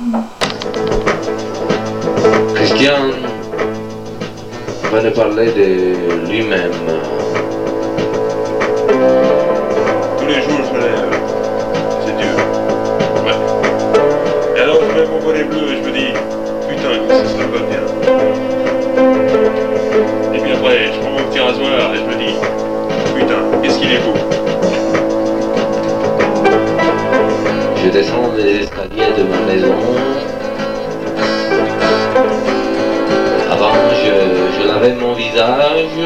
Christian va nous parler de lui-même. Tous les jours je me lève, c'est dur. Ouais. Et alors je mets mon bonnet bleu et je me dis, putain, que ça va bien. Et puis après, je prends mon petit rasoir et je me dis, putain, qu'est-ce qu'il est beau. Je descends les escaliers de ma maison. Avant, je lavais mon visage.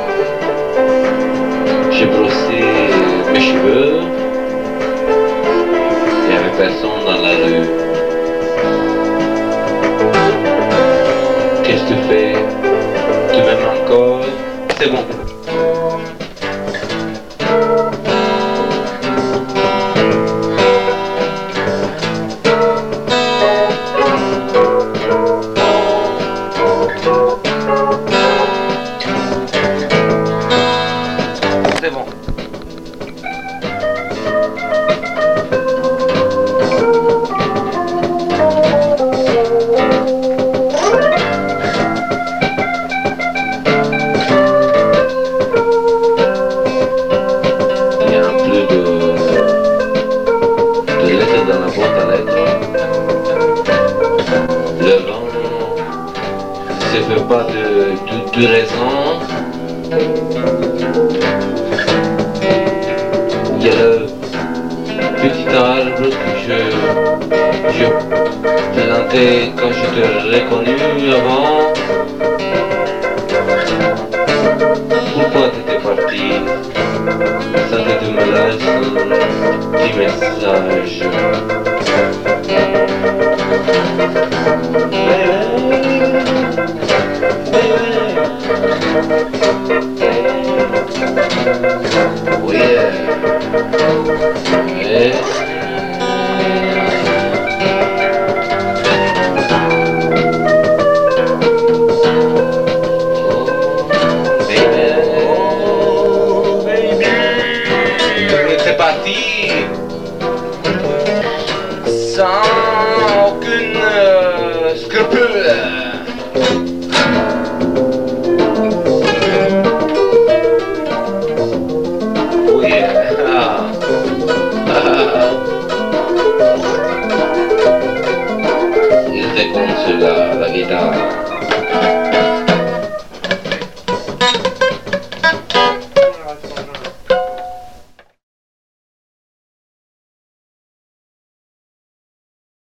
J'ai brossé mes cheveux. Il n'y avait personne dans la rue. Qu'est-ce que tu fais? Tu m'aimes encore? C'est bon. C'est bon. Il y a un peu de lettres dans la boîte à lettres. Le vent ne se fait pas de raison. Il y a le petit arbre que je plantais quand je t'ai reconnu avant. Pourquoi t'étais parti sans que tu me laisses un petit message? Oh yeah. Yeah. Oh baby. C'est parti.